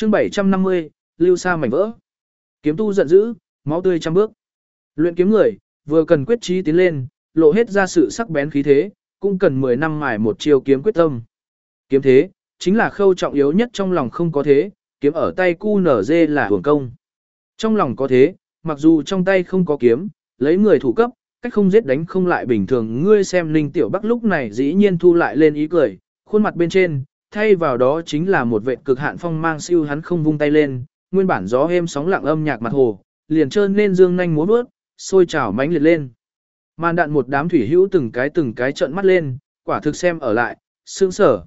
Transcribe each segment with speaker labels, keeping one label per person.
Speaker 1: Chương 750, lưu sa mảnh vỡ. Kiếm tu giận dữ, máu tươi trăm bước. Luyện kiếm người, vừa cần quyết chí tiến lên, lộ hết ra sự sắc bén khí thế, cũng cần 10 năm mài một chiêu kiếm quyết tâm. Kiếm thế, chính là khâu trọng yếu nhất trong lòng không có thế, kiếm ở tay QNZ là hưởng công. Trong lòng có thế, mặc dù trong tay không có kiếm, lấy người thủ cấp, cách không giết đánh không lại bình thường. Ngươi xem Ninh Tiểu Bắc lúc này dĩ nhiên thu lại lên ý cười, khuôn mặt bên trên, thay vào đó chính là một vệ cực hạn phong mang siêu. Hắn không vung tay lên, nguyên bản gió êm sóng lặng âm nhạc mặt hồ, liền trơn nên dương nhanh múa bước, sôi trào mãnh liệt lên. Màn đạn một đám thủy hữu từng cái trợn mắt lên, quả thực xem ở lại, sướng sở.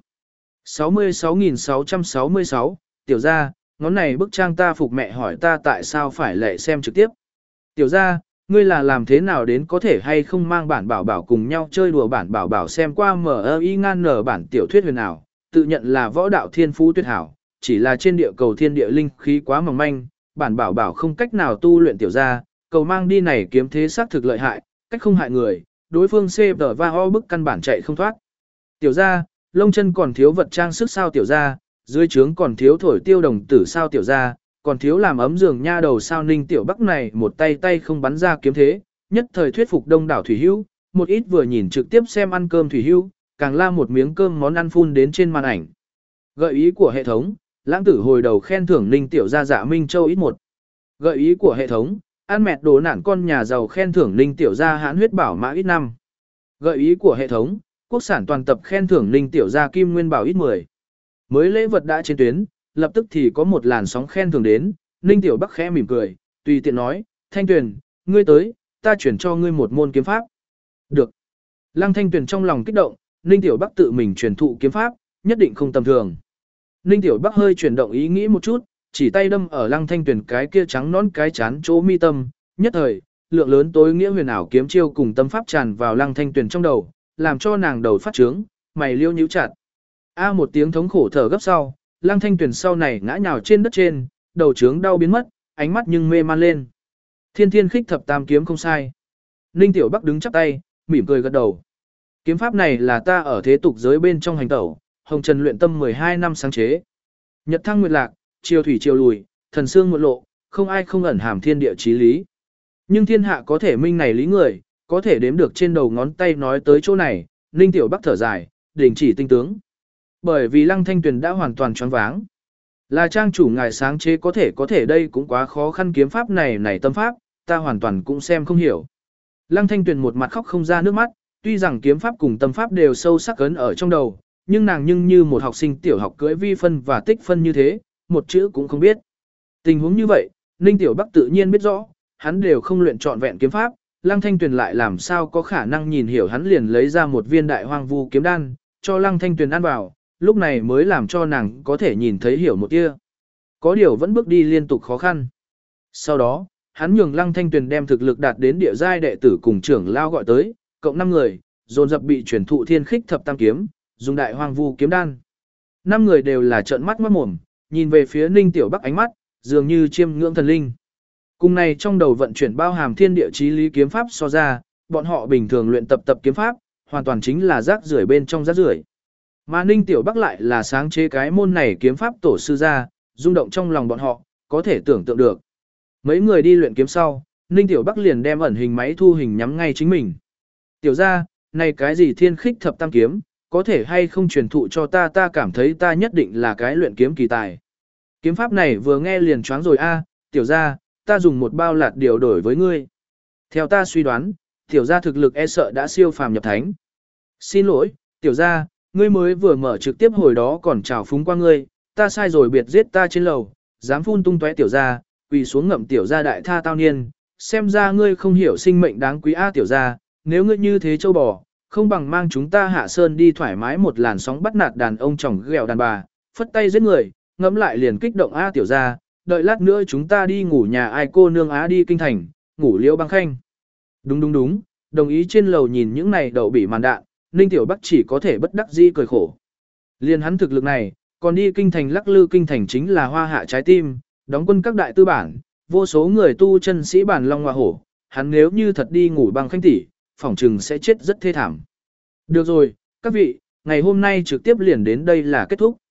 Speaker 1: 66.666, tiểu gia, ngón này bức trang ta phục mẹ hỏi ta tại sao phải lệ xem trực tiếp. Tiểu gia, ngươi là làm thế nào đến có thể hay không mang bản bảo bảo cùng nhau chơi đùa bản bảo bảo xem qua MI ngan nở bản tiểu thuyết huyền ảo, tự nhận là võ đạo thiên phú tuyệt hảo, chỉ là trên địa cầu thiên địa linh khí quá mỏng manh, bản bảo bảo không cách nào tu luyện tiểu gia, cầu mang đi này kiếm thế xác thực lợi hại, cách không hại người, đối phương CP và ho bức căn bản chạy không thoát. Tiểu gia, lông chân còn thiếu vật trang sức sao tiểu gia, dưới trướng còn thiếu thổi tiêu đồng tử sao tiểu gia, còn thiếu làm ấm giường nha đầu sao. Ninh Tiểu Bắc này một tay không bắn ra kiếm thế, nhất thời thuyết phục đông đảo thủy hữu, một ít vừa nhìn trực tiếp xem ăn cơm thủy hữu, càng la một miếng cơm món ăn phun đến trên màn ảnh. Gợi ý của hệ thống, lãng tử hồi đầu khen thưởng Ninh Tiểu gia Dạ Minh Châu ít một. Gợi ý của hệ thống, ăn mẹt đồ nản con nhà giàu khen thưởng Ninh Tiểu gia hãn huyết bảo mã ít 5. Gợi ý của hệ thống, quốc sản toàn tập khen thưởng Ninh Tiểu gia kim nguyên bảo ít 10. Mới lễ vật đã trên tuyến, lập tức thì có một làn sóng khen thưởng đến, Ninh Tiểu Bắc khẽ mỉm cười, tùy tiện nói, Thanh Tuyền, ngươi tới, ta chuyển cho ngươi một môn kiếm pháp. Được. Lăng Thanh Tuyền trong lòng kích động, Ninh Tiểu Bắc tự mình truyền thụ kiếm pháp, nhất định không tầm thường. Ninh Tiểu Bắc hơi chuyển động ý nghĩ một chút, chỉ tay đâm ở Lăng Thanh Tuyền cái kia trắng nón cái chán chỗ mi tâm, nhất thời, lượng lớn tối nghĩa huyền ảo kiếm chiêu cùng tâm pháp tràn vào Lăng Thanh Tuyền trong đầu, làm cho nàng đầu phát trướng, mày liêu nhíu chặt. A một tiếng thống khổ thở gấp sau, Lăng Thanh Tuyền sau này ngã nhào trên đất trên, đầu trướng đau biến mất, ánh mắt nhưng mê man lên. Thiên Thiên Khích Thập Tam kiếm không sai. Ninh Tiểu Bắc đứng chắp tay, mỉm cười gật đầu. Kiếm pháp này là ta ở thế tục giới bên trong hành tẩu, Hồng Trần luyện tâm 12 năm sáng chế. Nhật thăng nguyệt lạc, chiều thủy chiều lùi, thần xương muộn lộ, không ai không ẩn hàm thiên địa chí lý. Nhưng thiên hạ có thể minh này lý người, có thể đếm được trên đầu ngón tay. Nói tới chỗ này, Ninh Tiểu Bắc thở dài, đình chỉ tinh tướng. Bởi vì Lăng Thanh Tuyền đã hoàn toàn choáng váng. Là trang chủ ngài sáng chế có thể đây cũng quá khó khăn, kiếm pháp này tâm pháp, ta hoàn toàn cũng xem không hiểu. Lăng Thanh Tuyền một mặt khóc không ra nước mắt, tuy rằng kiếm pháp cùng tâm pháp đều sâu sắc ấn ở trong đầu, nhưng nàng nhưng như một học sinh tiểu học cưỡi vi phân và tích phân như thế, một chữ cũng không biết. Tình huống như vậy, Ninh Tiểu Bắc tự nhiên biết rõ, hắn đều không luyện trọn vẹn kiếm pháp, Lăng Thanh Tuyền lại làm sao có khả năng nhìn hiểu. Hắn liền lấy ra một viên đại hoang vu kiếm đan, cho Lăng Thanh Tuyền ăn vào, lúc này mới làm cho nàng có thể nhìn thấy hiểu một tia. Có điều vẫn bước đi liên tục khó khăn. Sau đó, hắn nhường Lăng Thanh Tuyền đem thực lực đạt đến địa giai đệ tử cùng trưởng lao gọi tới, cộng 5 người, dồn dập bị truyền thụ Thiên Khích Thập Tam kiếm, dùng đại hoang vu kiếm đan. 5 người đều là trợn mắt ngoát mồm, nhìn về phía Ninh Tiểu Bắc ánh mắt, dường như chiêm ngưỡng thần linh. Cùng này trong đầu vận chuyển bao hàm thiên địa chí lý kiếm pháp so ra, bọn họ bình thường luyện tập kiếm pháp, hoàn toàn chính là rác rưởi bên trong rác rưởi. Mà Ninh Tiểu Bắc lại là sáng chế cái môn này kiếm pháp tổ sư ra, rung động trong lòng bọn họ, có thể tưởng tượng được. Mấy người đi luyện kiếm sau, Ninh Tiểu Bắc liền đem ẩn hình máy thu hình nhắm ngay chính mình. Tiểu ra, này cái gì Thiên Khích Thập Tam kiếm, có thể hay không truyền thụ cho ta, ta cảm thấy ta nhất định là cái luyện kiếm kỳ tài. Kiếm pháp này vừa nghe liền choáng rồi a, tiểu ra, ta dùng một bao lạt điều đổi với ngươi. Theo ta suy đoán, tiểu ra thực lực e sợ đã siêu phàm nhập thánh. Xin lỗi, tiểu ra, ngươi mới vừa mở trực tiếp hồi đó còn chào phúng qua ngươi, ta sai rồi biệt giết ta trên lầu, dám phun tung tóe tiểu ra, quỳ xuống ngậm tiểu ra đại tha tao niên, xem ra ngươi không hiểu sinh mệnh đáng quý a tiểu ra, nếu ngươi như thế châu bò, không bằng mang chúng ta hạ sơn đi thoải mái một làn sóng bắt nạt đàn ông chồng ghẹo đàn bà, phất tay giết người, ngẫm lại liền kích động a tiểu ra, đợi lát nữa chúng ta đi ngủ nhà ai cô nương á đi kinh thành, ngủ Liễu Băng Khanh. Đúng, đồng ý. Trên lầu nhìn những này đậu bị màn đạn, Ninh Tiểu Bắc chỉ có thể bất đắc dĩ cười khổ. Liên hắn thực lực này, còn đi kinh thành lắc lư, kinh thành chính là hoa hạ trái tim, đóng quân các đại tư bản, vô số người tu chân sĩ bản long hoa hổ, hắn nếu như thật đi ngủ Băng Khanh tỷ, phỏng chừng sẽ chết rất thê thảm. Được rồi, các vị, ngày hôm nay trực tiếp liền đến đây là kết thúc.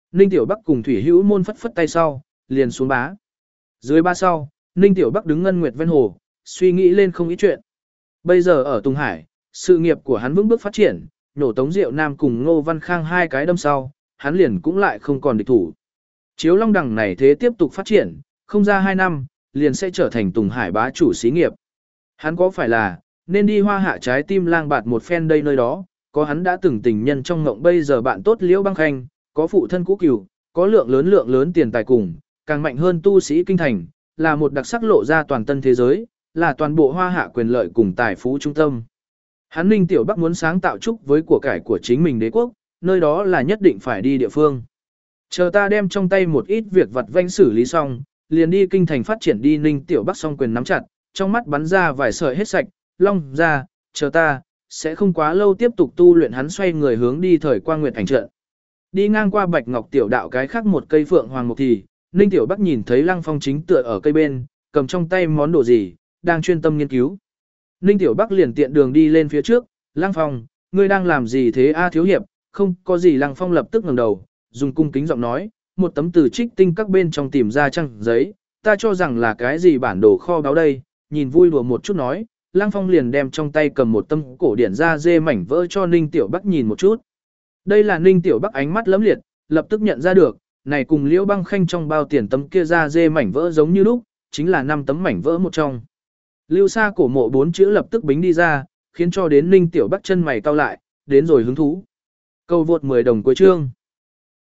Speaker 1: Ninh Tiểu Bắc cùng Thủy Hữu Môn phất phất tay sau, liền xuống bá. Dưới ba sau, Ninh Tiểu Bắc đứng ngân nguyệt ven hồ, suy nghĩ lên không ít chuyện. Bây giờ ở Tùng Hải, sự nghiệp của hắn vững bước phát triển, nổ Tống Diệu Nam cùng Ngô Văn Khang hai cái đâm sau, hắn liền cũng lại không còn địch thủ. Chiếu Long Đằng này thế tiếp tục phát triển, không ra 2 năm, liền sẽ trở thành Tùng Hải bá chủ xí nghiệp. Hắn có phải là, nên đi Hoa Hạ trái tim lang bạt một phen đây nơi đó, có hắn đã từng tình nhân trong ngộng bây giờ bạn tốt Liễu Băng Khanh, có phụ thân cũ cửu, có lượng lớn tiền tài cùng, càng mạnh hơn tu sĩ kinh thành, là một đặc sắc lộ ra toàn tân thế giới, là toàn bộ Hoa Hạ quyền lợi cùng tài phú trung tâm. Hắn Ninh Tiểu Bắc muốn sáng tạo chúc với của cải của chính mình đế quốc, nơi đó là nhất định phải đi địa phương. Chờ ta đem trong tay một ít việc vặt vãnh xử lý xong, liền đi kinh thành phát triển đi. Ninh Tiểu Bắc song quyền nắm chặt, trong mắt bắn ra vài sợi hết sạch, long ra, chờ ta, sẽ không quá lâu tiếp tục tu luyện. Hắn xoay người hướng đi thời quang nguyệt ảnh trận. Đi ngang qua Bạch Ngọc Tiểu Đạo cái khác một cây phượng hoàng mục thì, Ninh Tiểu Bắc nhìn thấy Lăng Phong chính tựa ở cây bên, cầm trong tay món đồ gì, đang chuyên tâm nghiên cứu. Ninh Tiểu Bắc liền tiện đường đi lên phía trước, Lăng Phong, ngươi đang làm gì thế a thiếu hiệp, không có gì. Lăng Phong lập tức ngẩng đầu, dùng cung kính giọng nói, một tấm từ trích tinh các bên trong tìm ra trang giấy, ta cho rằng là cái gì bản đồ kho báu đây, nhìn vui đùa một chút nói. Lăng Phong liền đem trong tay cầm một tấm cổ điển da dê mảnh vỡ cho Ninh Tiểu Bắc nhìn một chút. Đây là Ninh Tiểu Bắc ánh mắt lấm liệt, lập tức nhận ra được, này cùng Liễu Băng Khanh trong bao tiền tấm kia da dê mảnh vỡ giống như lúc, chính là 5 tấm mảnh vỡ một trong. Lưu Sa cổ mộ 4 chữ lập tức bính đi ra, khiến cho đến Ninh Tiểu Bắc chân mày cau lại, đến rồi hứng thú. Câu vượt 10 đồng cuối chương.